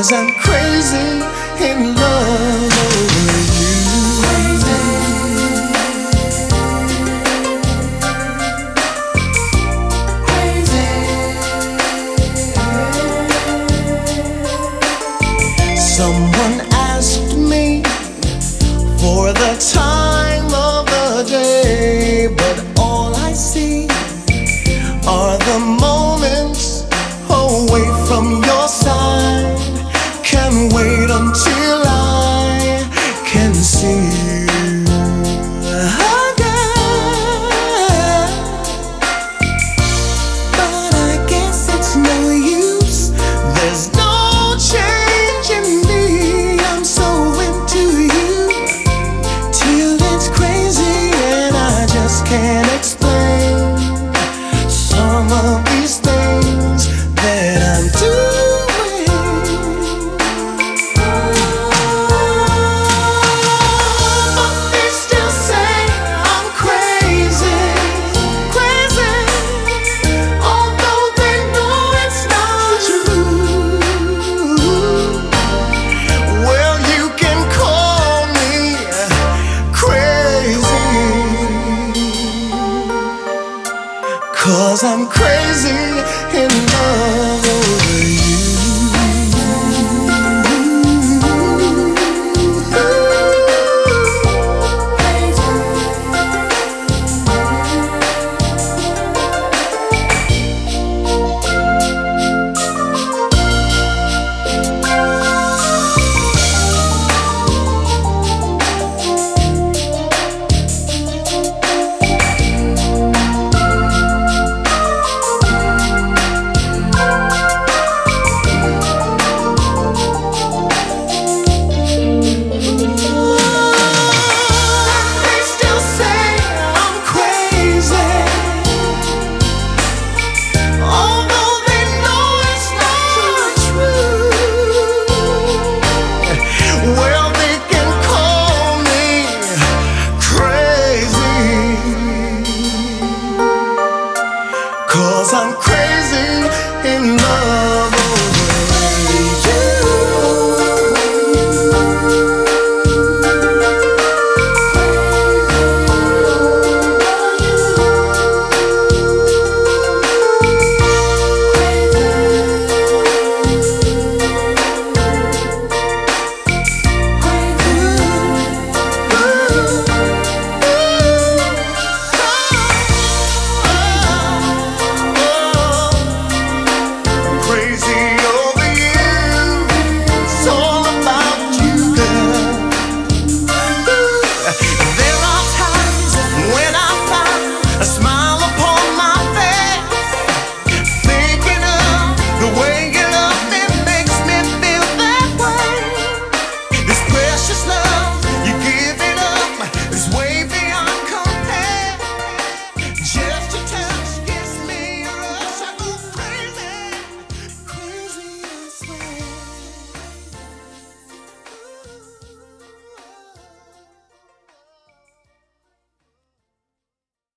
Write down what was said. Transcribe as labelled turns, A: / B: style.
A: 'cause I'm crazy in love over you. Someone asked me for the time of the day, but all I see are the moments away from your side. Can't wait until I can see you again. But I guess it's no use, there's no change in me. I'm so into you till it's crazy, and I just can't explain some of these things that I'm doing. But they still say I'm crazy, crazy, although they know it's not true. Well, you can call me crazy, 'cause I'm crazy in love.